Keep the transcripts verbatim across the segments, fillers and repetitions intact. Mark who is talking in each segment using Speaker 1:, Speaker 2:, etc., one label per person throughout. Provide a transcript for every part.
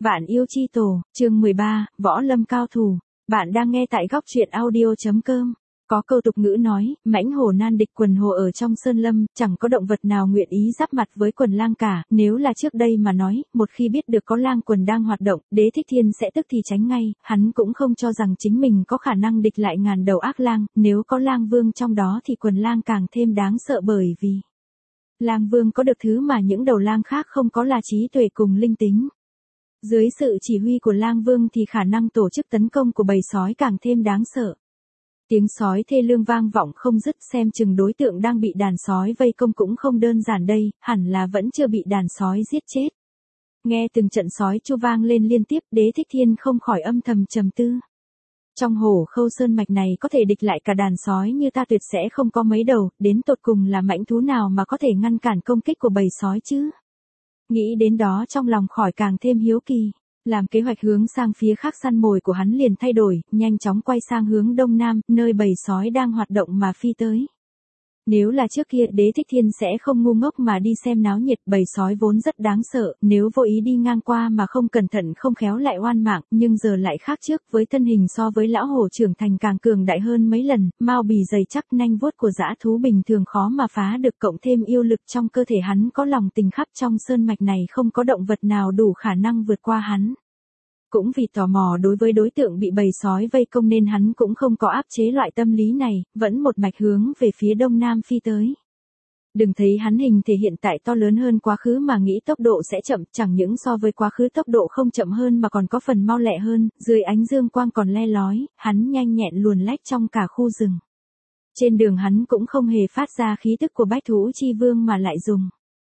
Speaker 1: Vạn yêu chi tổ, chương mười ba, võ lâm cao thủ. Bạn đang nghe tại góc truyện audio.com. Có câu tục ngữ nói, mãnh hổ nan địch quần hổ ở trong sơn lâm, chẳng có động vật nào nguyện ý giáp mặt với quần lang cả. Nếu là trước đây mà nói, một khi biết được có lang quần đang hoạt động, Đế Thích Thiên sẽ tức thì tránh ngay, hắn cũng không cho rằng chính mình có khả năng địch lại ngàn đầu ác lang, nếu có lang vương trong đó thì quần lang càng thêm đáng sợ bởi vì lang vương có được thứ mà những đầu lang khác không có là trí tuệ cùng linh tính. Dưới sự chỉ huy của lang vương thì khả năng tổ chức tấn công của bầy sói càng thêm đáng sợ. Tiếng sói thê lương vang vọng không dứt, xem chừng đối tượng đang bị đàn sói vây công cũng không đơn giản đây, hẳn là vẫn chưa bị đàn sói giết chết. Nghe từng trận sói chu vang lên liên tiếp, Đế Thích Thiên không khỏi âm thầm trầm tư. Trong Hổ Khâu sơn mạch này có thể địch lại cả đàn sói như ta tuyệt sẽ không có mấy đầu, đến tột cùng là mãnh thú nào mà có thể ngăn cản công kích của bầy sói chứ? Nghĩ đến đó trong lòng khỏi càng thêm hiếu kỳ. Làm kế hoạch hướng sang phía khác, săn mồi của hắn liền thay đổi, nhanh chóng quay sang hướng đông nam, nơi bầy sói đang hoạt động mà phi tới. Nếu là trước kia, Đế Thích Thiên sẽ không ngu ngốc mà đi xem náo nhiệt, bầy sói vốn rất đáng sợ, nếu vô ý đi ngang qua mà không cẩn thận không khéo lại oan mạng, nhưng giờ lại khác trước, với thân hình so với lão hổ trưởng thành càng cường đại hơn mấy lần, mao bì dày chắc, nanh vuốt của dã thú bình thường khó mà phá được, cộng thêm yêu lực trong cơ thể hắn có lòng tình khắp trong sơn mạch này không có động vật nào đủ khả năng vượt qua hắn. Cũng vì tò mò đối với đối tượng bị bầy sói vây công nên hắn cũng không có áp chế loại tâm lý này, vẫn một mạch hướng về phía đông nam phi tới. Đừng thấy hắn hình thể hiện tại to lớn hơn quá khứ mà nghĩ tốc độ sẽ chậm, chẳng những so với quá khứ tốc độ không chậm hơn mà còn có phần mau lẹ hơn, dưới ánh dương quang còn le lói, hắn nhanh nhẹn luồn lách trong cả khu rừng. Trên đường hắn cũng không hề phát ra khí tức của bách thú chi vương mà lại dùng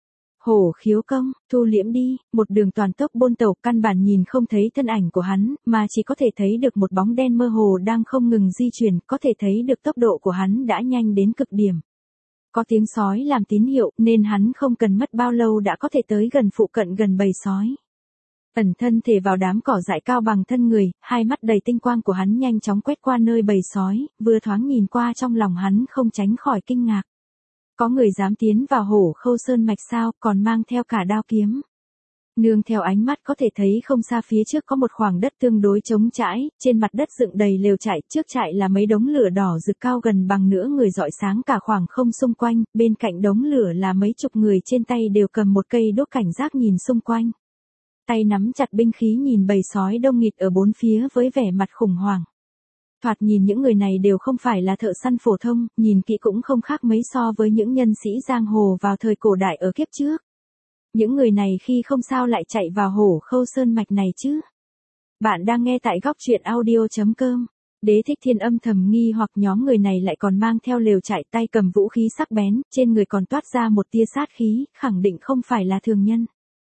Speaker 1: hổ khiếu công, thu liễm đi, một đường toàn tốc bôn tẩu, căn bản nhìn không thấy thân ảnh của hắn, mà chỉ có thể thấy được một bóng đen mơ hồ đang không ngừng di chuyển, có thể thấy được tốc độ của hắn đã nhanh đến cực điểm. Có tiếng sói làm tín hiệu, nên hắn không cần mất bao lâu đã có thể tới gần phụ cận gần bầy sói. Ẩn thân thể vào đám cỏ dại cao bằng thân người, hai mắt đầy tinh quang của hắn nhanh chóng quét qua nơi bầy sói, vừa thoáng nhìn qua trong lòng hắn không tránh khỏi kinh ngạc. Có người dám tiến vào Hổ Khâu sơn mạch sao, còn mang theo cả đao kiếm. Nương theo ánh mắt có thể thấy không xa phía trước có một khoảng đất tương đối trống trải, trên mặt đất dựng đầy lều trại, trước trại là mấy đống lửa đỏ rực cao gần bằng nửa người rọi sáng cả khoảng không xung quanh, bên cạnh đống lửa là mấy chục người trên tay đều cầm một cây đốt cảnh giác nhìn xung quanh. Tay nắm chặt binh khí nhìn bầy sói đông nghịt ở bốn phía với vẻ mặt khủng hoảng. Thoạt nhìn những người này đều không phải là thợ săn phổ thông, nhìn kỹ cũng không khác mấy so với những nhân sĩ giang hồ vào thời cổ đại ở kiếp trước. Những người này khi không sao lại chạy vào Hổ Khâu sơn mạch này chứ? Bạn đang nghe tại góc truyện audio.com. Đế Thích Thiên âm thầm nghi hoặc nhóm người này lại còn mang theo lều trại, tay cầm vũ khí sắc bén, trên người còn toát ra một tia sát khí, khẳng định không phải là thường nhân.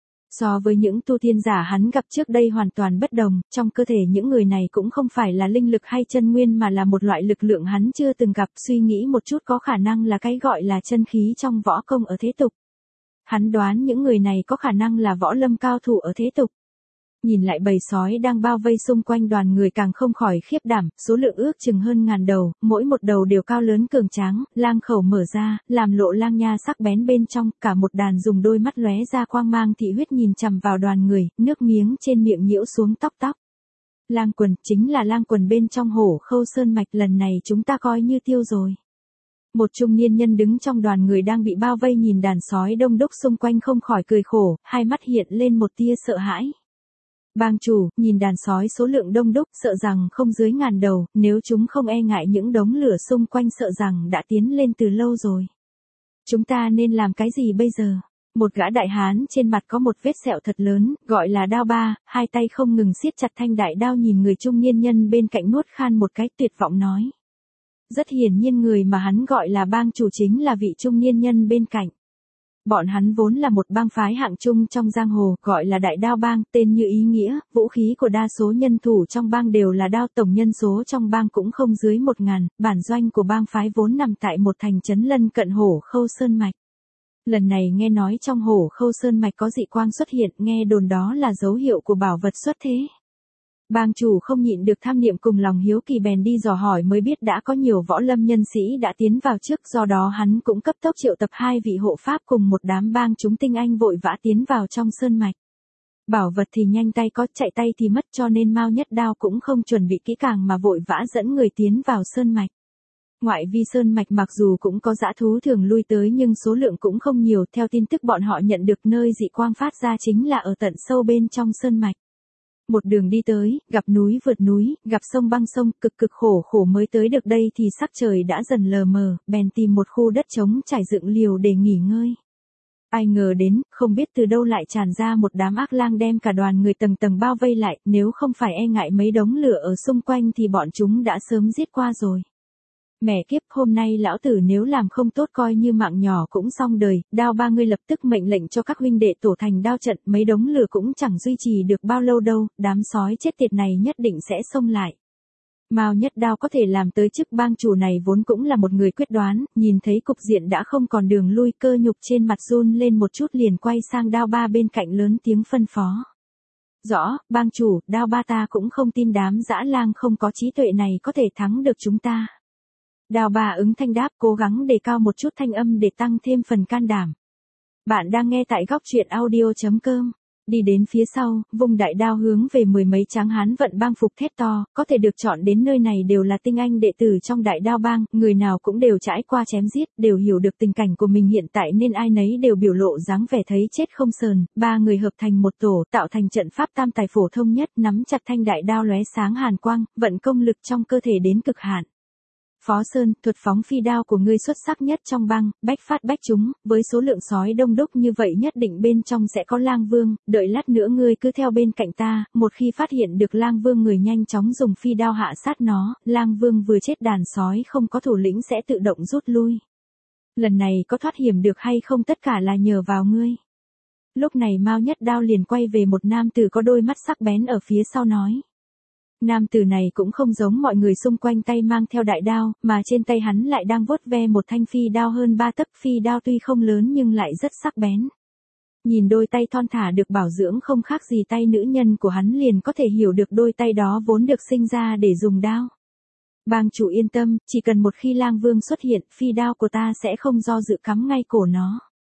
Speaker 1: So với những tu tiên giả hắn gặp trước đây hoàn toàn bất đồng, trong cơ thể những người này cũng không phải là linh lực hay chân nguyên mà là một loại lực lượng hắn chưa từng gặp, suy nghĩ một chút có khả năng là cái gọi là chân khí trong võ công ở thế tục. Hắn đoán những người này có khả năng là võ lâm cao thủ ở thế tục. Nhìn lại bầy sói đang bao vây xung quanh đoàn người càng không khỏi khiếp đảm, số lượng ước chừng hơn ngàn đầu, mỗi một đầu đều cao lớn cường tráng, lang khẩu mở ra, làm lộ lang nha sắc bén bên trong, cả một đàn dùng đôi mắt lóe ra quang mang thị huyết nhìn chằm vào đoàn người, nước miếng trên miệng nhiễu xuống tóc tóc. Lang quần, chính là lang quần bên trong Hổ Khâu sơn mạch, lần này chúng ta coi như tiêu rồi. Một trung niên nhân đứng trong đoàn người đang bị bao vây nhìn đàn sói đông đúc xung quanh không khỏi cười khổ, hai mắt hiện lên một tia sợ hãi. Bang chủ, nhìn đàn sói số lượng đông đúc, sợ rằng không dưới ngàn đầu, nếu chúng không e ngại những đống lửa xung quanh sợ rằng đã tiến lên từ lâu rồi. Chúng ta nên làm cái gì bây giờ? Một gã đại hán trên mặt có một vết sẹo thật lớn, gọi là đao ba, hai tay không ngừng siết chặt thanh đại đao nhìn người trung niên nhân bên cạnh nuốt khan một cái, tuyệt vọng nói. Rất hiển nhiên người mà hắn gọi là bang chủ chính là vị trung niên nhân bên cạnh. Bọn hắn vốn là một bang phái hạng trung trong giang hồ, gọi là Đại Đao Bang, tên như ý nghĩa, vũ khí của đa số nhân thủ trong bang đều là đao, tổng nhân số trong bang cũng không dưới một ngàn, bản doanh của bang phái vốn nằm tại một thành trấn lân cận Hổ Khâu sơn mạch. Lần này nghe nói trong Hổ Khâu sơn mạch có dị quang xuất hiện, nghe đồn đó là dấu hiệu của bảo vật xuất thế. Bang chủ không nhịn được tham niệm cùng lòng hiếu kỳ bèn đi dò hỏi mới biết đã có nhiều võ lâm nhân sĩ đã tiến vào trước, do đó hắn cũng cấp tốc triệu tập hai vị hộ pháp cùng một đám bang chúng tinh anh vội vã tiến vào trong sơn mạch. Bảo vật thì nhanh tay có, chạy tay thì mất, cho nên Mao Nhất Đao cũng không chuẩn bị kỹ càng mà vội vã dẫn người tiến vào sơn mạch. Ngoại vi sơn mạch mặc dù cũng có dã thú thường lui tới nhưng số lượng cũng không nhiều, theo tin tức bọn họ nhận được nơi dị quang phát ra chính là ở tận sâu bên trong sơn mạch. Một đường đi tới, gặp núi vượt núi, gặp sông băng sông, cực cực khổ khổ mới tới được đây thì sắc trời đã dần lờ mờ, bèn tìm một khu đất trống trải dựng liều để nghỉ ngơi. Ai ngờ đến, không biết từ đâu lại tràn ra một đám ác lang đem cả đoàn người tầng tầng bao vây lại, nếu không phải e ngại mấy đống lửa ở xung quanh thì bọn chúng đã sớm giết qua rồi. Mẹ kiếp, hôm nay lão tử nếu làm không tốt coi như mạng nhỏ cũng xong đời, Đao ba ngươi lập tức mệnh lệnh cho các huynh đệ tổ thành đao trận, mấy đống lửa cũng chẳng duy trì được bao lâu đâu, đám sói chết tiệt này nhất định sẽ xông lại. Mao Nhất Đao có thể làm tới chức bang chủ này vốn cũng là một người quyết đoán, nhìn thấy cục diện đã không còn đường lui, cơ nhục trên mặt run lên một chút liền quay sang Đao ba bên cạnh lớn tiếng phân phó. Rõ, bang chủ, Đao ba ta cũng không tin đám dã lang không có trí tuệ này có thể thắng được chúng ta. Đao ba ứng thanh đáp, cố gắng đề cao một chút thanh âm để tăng thêm phần can đảm. Bạn đang nghe tại góc truyện audio chấm com. Đi đến phía sau, vùng đại đao hướng về mười mấy tráng hán vận bang phục thét to, có thể được chọn đến nơi này đều là tinh anh đệ tử trong đại đao bang, người nào cũng đều trải qua chém giết, đều hiểu được tình cảnh của mình hiện tại nên ai nấy đều biểu lộ dáng vẻ thấy chết không sờn, ba người hợp thành một tổ, tạo thành trận pháp tam tài phổ thông nhất, nắm chặt thanh đại đao lóe sáng hàn quang, vận công lực trong cơ thể đến cực hạn. Phó Sơn, thuật phóng phi đao của ngươi xuất sắc nhất trong bang, bách phát bách trúng, với số lượng sói đông đúc như vậy nhất định bên trong sẽ có lang vương, đợi lát nữa ngươi cứ theo bên cạnh ta, một khi phát hiện được lang vương người nhanh chóng dùng phi đao hạ sát nó, lang vương vừa chết đàn sói không có thủ lĩnh sẽ tự động rút lui. Lần này có thoát hiểm được hay không tất cả là nhờ vào ngươi. Lúc này Mao Nhất Đao liền quay về một nam tử có đôi mắt sắc bén ở phía sau nói. Nam tử này cũng không giống mọi người xung quanh tay mang theo đại đao, mà trên tay hắn lại đang vuốt ve một thanh phi đao hơn ba tấc, phi đao tuy không lớn nhưng lại rất sắc bén. Nhìn đôi tay thon thả được bảo dưỡng không khác gì tay nữ nhân của hắn liền có thể hiểu được đôi tay đó vốn được sinh ra để dùng đao. Bang chủ yên tâm, chỉ cần một khi lang vương xuất hiện, phi đao của ta sẽ không do dự cắm ngay cổ nó.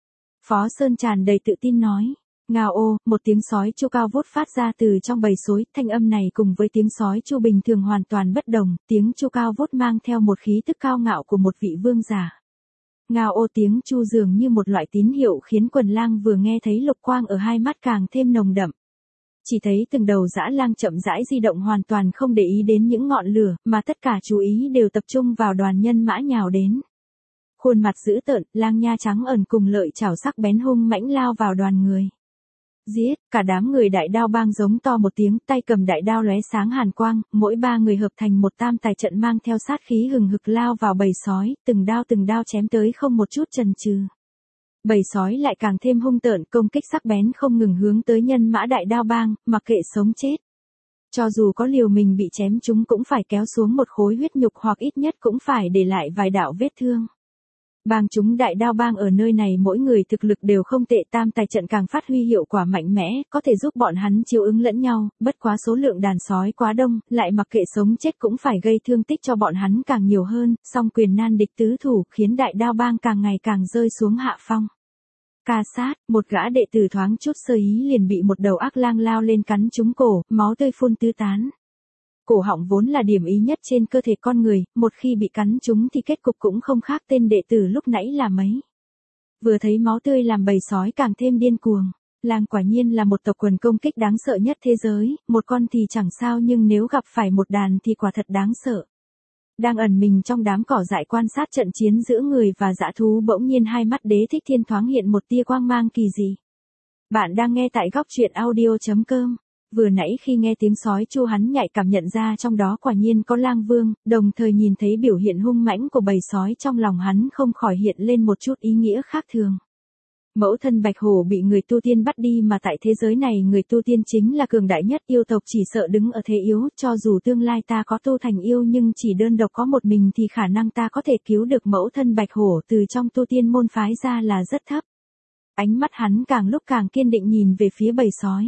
Speaker 1: Phó Sơn tràn đầy tự tin nói. Ngao ô, một tiếng sói chu cao vút phát ra từ trong bầy sói, thanh âm này cùng với tiếng sói chu bình thường hoàn toàn bất đồng, tiếng chu cao vút mang theo một khí tức cao ngạo của một vị vương giả. Ngao ô tiếng chu dường như một loại tín hiệu khiến quần lang vừa nghe thấy lục quang ở hai mắt càng thêm nồng đậm. Chỉ thấy từng đầu dã lang chậm rãi di động hoàn toàn không để ý đến những ngọn lửa, mà tất cả chú ý đều tập trung vào đoàn nhân mã nhào đến. Khuôn mặt dữ tợn, lang nha trắng ẩn cùng lợi chảo sắc bén hung mãnh lao vào đoàn người. Giết, cả đám người đại đao bang giống to một tiếng, tay cầm đại đao lóe sáng hàn quang, mỗi ba người hợp thành một tam tài trận mang theo sát khí hừng hực lao vào bầy sói, từng đao từng đao chém tới không một chút chần chừ. Bầy sói lại càng thêm hung tợn, công kích sắc bén không ngừng hướng tới nhân mã đại đao bang, mặc kệ sống chết. Cho dù có liều mình bị chém chúng cũng phải kéo xuống một khối huyết nhục hoặc ít nhất cũng phải để lại vài đạo vết thương. Bang chúng đại đao bang ở nơi này mỗi người thực lực đều không tệ, tam tài trận càng phát huy hiệu quả mạnh mẽ, có thể giúp bọn hắn chiếu ứng lẫn nhau, bất quá số lượng đàn sói quá đông, lại mặc kệ sống chết cũng phải gây thương tích cho bọn hắn càng nhiều hơn, song quyền nan địch tứ thủ khiến đại đao bang càng ngày càng rơi xuống hạ phong. Ca sát, một gã đệ tử thoáng chút sơ ý liền bị một đầu ác lang lao lên cắn trúng cổ, máu tươi phun tứ tán. Cổ họng vốn là điểm ý nhất trên cơ thể con người, một khi bị cắn trúng thì kết cục cũng không khác tên đệ tử lúc nãy là mấy. Vừa thấy máu tươi làm bầy sói càng thêm điên cuồng. Lang quả nhiên là một tộc quần công kích đáng sợ nhất thế giới, một con thì chẳng sao nhưng nếu gặp phải một đàn thì quả thật đáng sợ. Đang ẩn mình trong đám cỏ dại quan sát trận chiến giữa người và dã thú bỗng nhiên hai mắt Đế Thích Thiên thoáng hiện một tia quang mang kỳ dị. Bạn đang nghe tại góc truyện audio chấm com. Vừa nãy khi nghe tiếng sói chu hắn nhạy cảm nhận ra trong đó quả nhiên có lang vương, đồng thời nhìn thấy biểu hiện hung mãnh của bầy sói trong lòng hắn không khỏi hiện lên một chút ý nghĩa khác thường. Mẫu thân Bạch Hổ bị người tu tiên bắt đi mà tại thế giới này người tu tiên chính là cường đại nhất, yêu tộc chỉ sợ đứng ở thế yếu, cho dù tương lai ta có tu thành yêu nhưng chỉ đơn độc có một mình thì khả năng ta có thể cứu được mẫu thân Bạch Hổ từ trong tu tiên môn phái ra là rất thấp. Ánh mắt hắn càng lúc càng kiên định nhìn về phía bầy sói.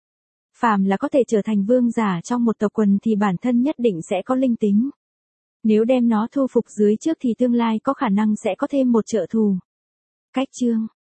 Speaker 1: Phàm là có thể trở thành vương giả trong một tộc quần thì bản thân nhất định sẽ có linh tính. Nếu đem nó thu phục dưới trước thì tương lai có khả năng sẽ có thêm một trợ thù. Cách chương